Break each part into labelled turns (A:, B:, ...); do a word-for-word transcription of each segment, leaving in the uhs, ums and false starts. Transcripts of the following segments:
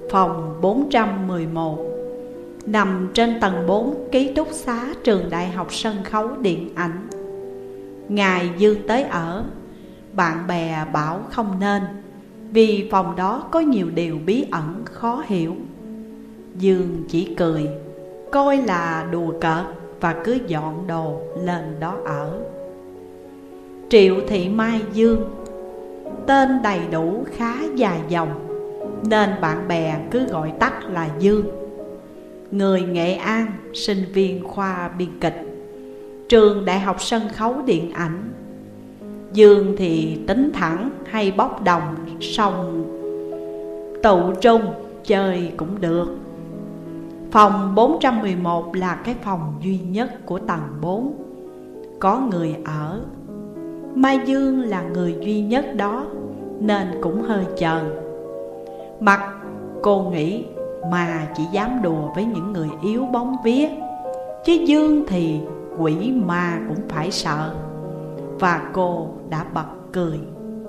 A: Phòng bốn trăm mười một, nằm trên tầng bốn ký túc xá trường Đại học Sân khấu Điện ảnh. Ngày Dương tới ở, bạn bè bảo không nên, vì phòng đó có nhiều điều bí ẩn khó hiểu. Dương chỉ cười, coi là đùa cợt và cứ dọn đồ lên đó ở. Triệu Thị Mai Dương, tên đầy đủ khá dài dòng, nên bạn bè cứ gọi tắt là Dương. Người Nghệ An, sinh viên khoa biên kịch, trường Đại học Sân khấu Điện ảnh. Dương thì tính thẳng hay bốc đồng, xong tụ trung chơi cũng được. Phòng bốn trăm mười một là cái phòng duy nhất của tầng bốn có người ở. Mai Dương là người duy nhất đó, nên cũng hơi chờn. Mặt cô nghĩ mà chỉ dám đùa với những người yếu bóng vía, chứ Dương thì quỷ ma cũng phải sợ. Và cô đã bật cười.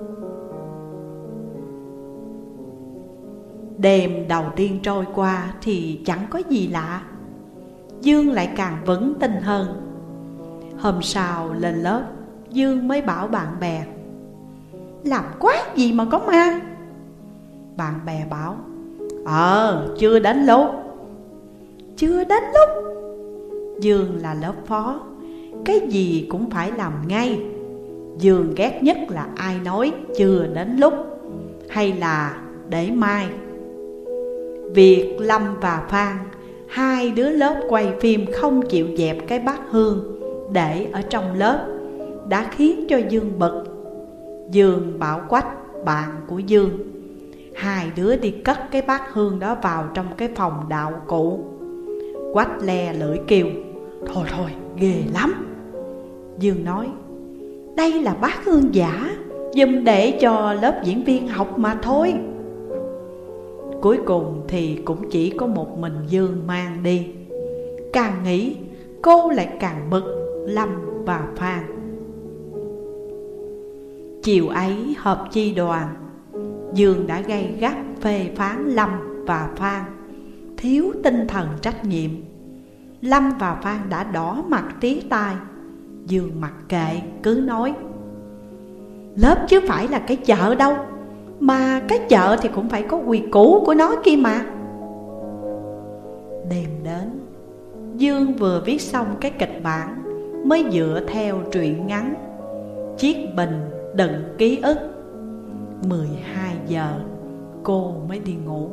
A: Đêm đầu tiên trôi qua thì chẳng có gì lạ, Dương lại càng vững tin hơn. Hôm sau lên lớp, Dương mới bảo bạn bè: làm quái gì mà có ma? Bạn bè bảo: Ờ, chưa đến lúc. Chưa đến lúc? Dương là lớp phó, cái gì cũng phải làm ngay. Dương ghét nhất là ai nói chưa đến lúc, hay là để mai. Việc Lâm và Phan, hai đứa lớp quay phim không chịu dẹp cái bát hương để ở trong lớp, đã khiến cho Dương bực. Dương bảo Quách, bạn của Dương, hai đứa đi cất cái bát hương đó vào trong cái phòng đạo cụ. Quách le lưỡi kêu: Thôi thôi, ghê lắm. Dương nói: đây là bát hương giả, dùng để cho lớp diễn viên học mà thôi. Cuối cùng thì cũng chỉ có một mình Dương mang đi. Càng nghĩ cô lại càng bực Lâm và Phan. Chiều ấy họp chi đoàn, Dương đã gay gắt phê phán Lâm và Phan thiếu tinh thần trách nhiệm. Lâm và Phan đã đỏ mặt tía tai. Dương mặc kệ, cứ nói: lớp chứ phải là cái chợ đâu, mà cái chợ thì cũng phải có quy củ của nó kia mà. Đêm đến, Dương vừa viết xong cái kịch bản, mới dựa theo truyện ngắn Chiếc bình đựng ký ức. Mười hai giờ cô mới đi ngủ.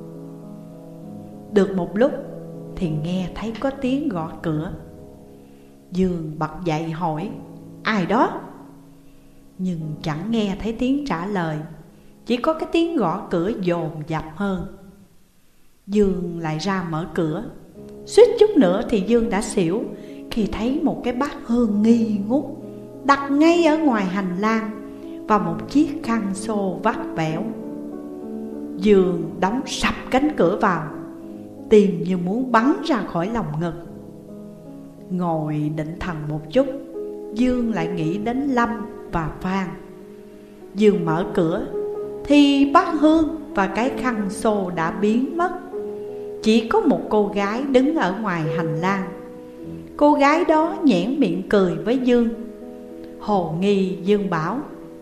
A: Được một lúc thì nghe thấy có tiếng gõ cửa. Dương bật dậy hỏi: ai đó? Nhưng chẳng nghe thấy tiếng trả lời, chỉ có cái tiếng gõ cửa dồn dập hơn. Dương lại ra mở cửa. Suýt chút nữa thì Dương đã xỉu khi thấy một cái bát hương nghi ngút đặt ngay ở ngoài hành lang, và một chiếc khăn xô vắt vẻo. Dương đóng sập cánh cửa vào, tim như muốn bắn ra khỏi lòng ngực. Ngồi định thần một chút, Dương lại nghĩ đến Lâm và Phan. Dương mở cửa thì bát hương và cái khăn xô đã biến mất. Chỉ có một cô gái đứng ở ngoài hành lang. Cô gái đó nhoẻn miệng cười với Dương. Hồ nghi Dương bảo: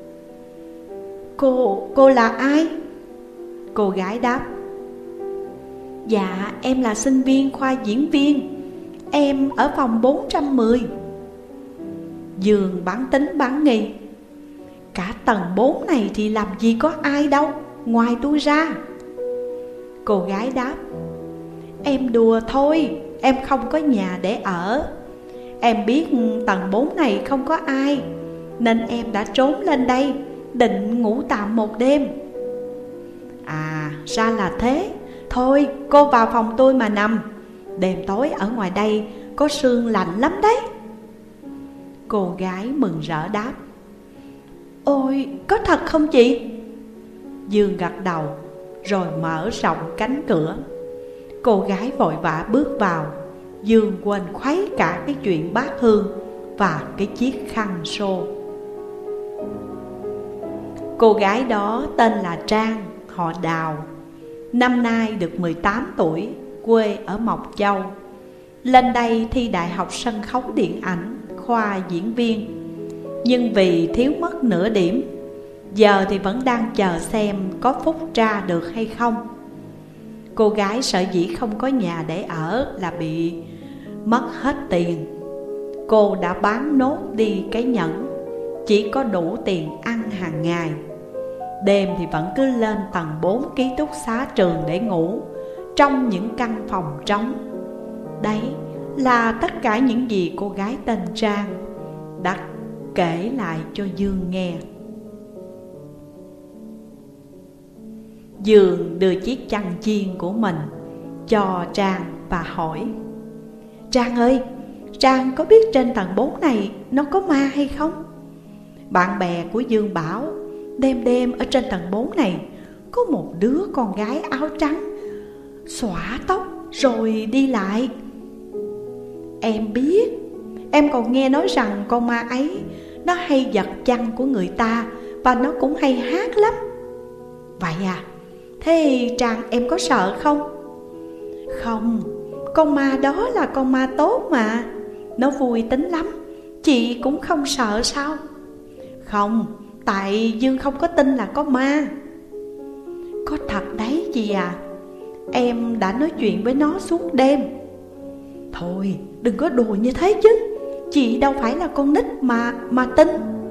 A: Cô, cô là ai? Cô gái đáp: Dạ, em là sinh viên khoa diễn viên, em ở phòng bốn trăm mười. Dương bán tính bán nghi: Cả tầng bốn này thì làm gì có ai đâu, ngoài tôi ra. Cô gái đáp: Em đùa thôi, em không có nhà để ở. Em biết tầng bốn này không có ai, nên em đã trốn lên đây, định ngủ tạm một đêm. À, ra là thế. Thôi, cô vào phòng tôi mà nằm. Đêm tối ở ngoài đây có sương lạnh lắm đấy. Cô gái mừng rỡ đáp: Ôi, có thật không chị? Dương gật đầu, rồi mở rộng cánh cửa. Cô gái vội vã bước vào. Dương quên khuấy cả cái chuyện bát hương và cái chiếc khăn xô. Cô gái đó tên là Trang, họ Đào. Năm nay được mười tám tuổi, quê ở Mộc Châu. Lên đây thi đại học sân khấu điện ảnh, khoa diễn viên. Nhưng vì thiếu mất nửa điểm, giờ thì vẫn đang chờ xem có phúc tra được hay không. Cô gái sở dĩ không có nhà để ở là bị mất hết tiền. Cô đã bán nốt đi cái nhẫn, chỉ có đủ tiền ăn hàng ngày. Đêm thì vẫn cứ lên tầng bốn ký túc xá trường để ngủ trong những căn phòng trống. Đấy là tất cả những gì cô gái tên Trang đã kể lại cho Dương nghe. Dương đưa chiếc chăn chiên của mình cho Trang và hỏi: Trang ơi, Trang có biết trên tầng bốn này nó có ma hay không? Bạn bè của Dương bảo đêm đêm ở trên tầng bốn này có một đứa con gái áo trắng xõa tóc rồi đi lại. Em biết, em còn nghe nói rằng con ma ấy nó hay giật chăn của người ta và nó cũng hay hát lắm. Vậy à, thế Trang em có sợ không? Không, con ma đó là con ma tốt mà, nó vui tính lắm, chị cũng không sợ sao? Không, tại Dương không có tin là có ma. Có thật đấy chị à, em đã nói chuyện với nó suốt đêm. Thôi đừng có đùa như thế chứ, chị đâu phải là con nít mà mà tin.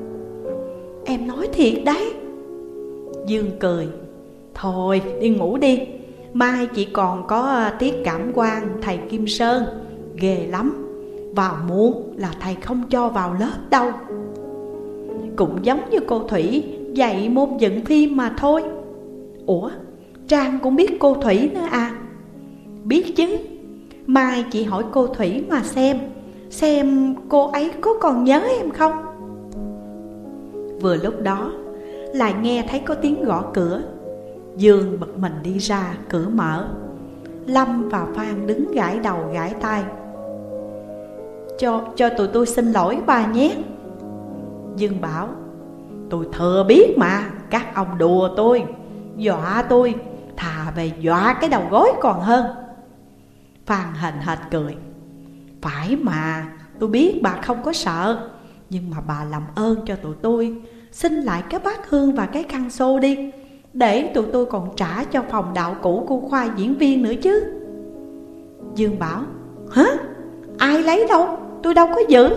A: Em nói thiệt đấy. Dương cười: Thôi đi ngủ đi, mai chị còn có tiết cảm quan thầy Kim Sơn, ghê lắm. Vào muộn là thầy không cho vào lớp đâu. Cũng giống như cô Thủy dạy môn dựng phim mà thôi. Ủa, Trang cũng biết cô Thủy nữa à? Biết chứ, mai chị hỏi cô Thủy mà xem Xem cô ấy có còn nhớ em không. Vừa lúc đó lại nghe thấy có tiếng gõ cửa. Dương bật mình đi ra, cửa mở. Lâm và Phan đứng gãi đầu gãi tai. Cho, cho tụi tôi xin lỗi bà nhé. Dương bảo: Tôi thừa biết mà, các ông đùa tôi, dọa tôi, thà về dọa cái đầu gối còn hơn. Phan hềnh hệt cười: Phải mà, tôi biết bà không có sợ, nhưng mà bà làm ơn cho tụi tôi xin lại cái bát hương và cái khăn xô đi, để tụi tôi còn trả cho phòng đạo cũ của khoa diễn viên nữa chứ. Dương bảo: Hả? Ai lấy đâu? Tôi đâu có giữ.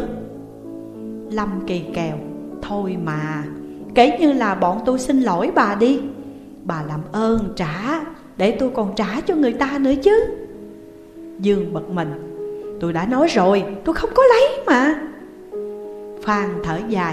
A: Lâm kỳ kèo: Thôi mà, kể như là bọn tôi xin lỗi bà đi. Bà làm ơn trả, để tôi còn trả cho người ta nữa chứ. Dương bật mình: Tôi đã nói rồi, tôi không có lấy mà. Phan thở dài: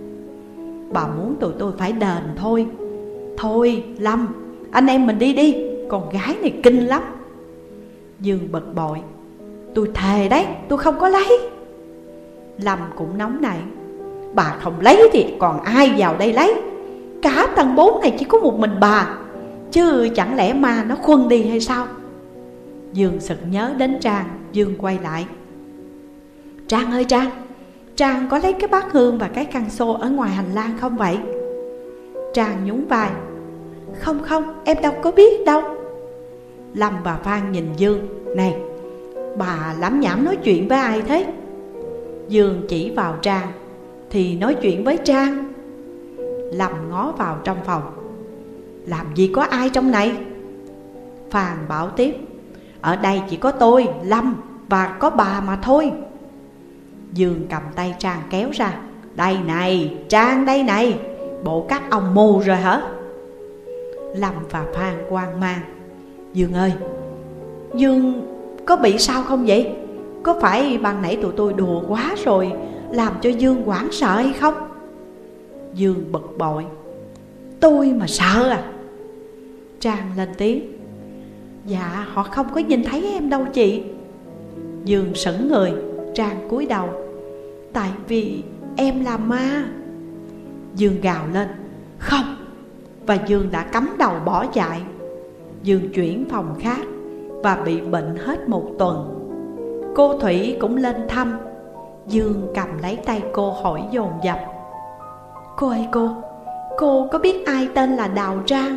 A: Bà muốn tụi tôi phải đền thôi. Thôi Lâm, anh em mình đi đi, con gái này kinh lắm. Dương bực bội: Tôi thề đấy, tôi không có lấy. Lâm cũng nóng nảy: Bà không lấy thì còn ai vào đây lấy? Cả tầng bốn này chỉ có một mình bà, chứ chẳng lẽ ma nó khuân đi hay sao? Dương sực nhớ đến Trang. Dương quay lại: Trang ơi Trang, Trang có lấy cái bát hương và cái khăn xô ở ngoài hành lang không vậy? Trang nhún vai: Không không, em đâu có biết đâu. Lâm và Phan nhìn Dương: Này, bà lắm nhảm nói chuyện với ai thế? Dương chỉ vào Trang: Thì nói chuyện với Trang. Lâm ngó vào trong phòng: Làm gì có ai trong này? Phan bảo tiếp: Ở đây chỉ có tôi, Lâm và có bà mà thôi. Dương cầm tay Trang kéo ra: Đây này, Trang đây này, bộ các ông mù rồi hả? Lâm và Phan hoang mang: Dương ơi, Dương có bị sao không vậy? Có phải ban nãy tụi tôi đùa quá rồi làm cho Dương hoảng sợ hay không? Dương bực bội: Tôi mà sợ à? Trang lên tiếng: Dạ họ không có nhìn thấy em đâu chị. Dương sững người. Trang cúi đầu: Tại vì em là ma. Dương gào lên: Không! Và Dương đã cắm đầu bỏ chạy. Dương chuyển phòng khác và bị bệnh hết một tuần. Cô Thủy cũng lên thăm. Dương cầm lấy tay cô hỏi dồn dập: Cô ơi cô, cô có biết ai tên là Đào Trang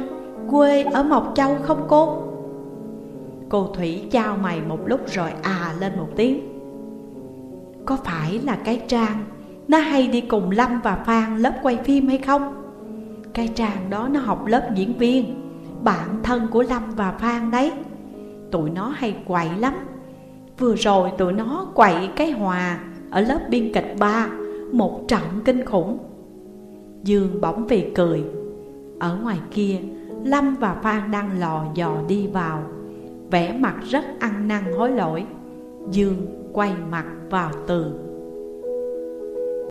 A: quê ở Mộc Châu không cô? Cô Thủy chau mày một lúc rồi à lên một tiếng. Có phải là cái Trang nó hay đi cùng Lâm và Phan lớp quay phim hay không? Cái Trang đó nó học lớp diễn viên, bạn thân của Lâm và Phan đấy. Tụi nó hay quậy lắm. Vừa rồi tụi nó quậy cái Hòa ở lớp biên kịch ba, một trận kinh khủng. Dương bỗng vì cười. Ở ngoài kia, Lâm và Phan đang lò dò đi vào, vẻ mặt rất ăn năn hối lỗi. Dương quay mặt vào tường.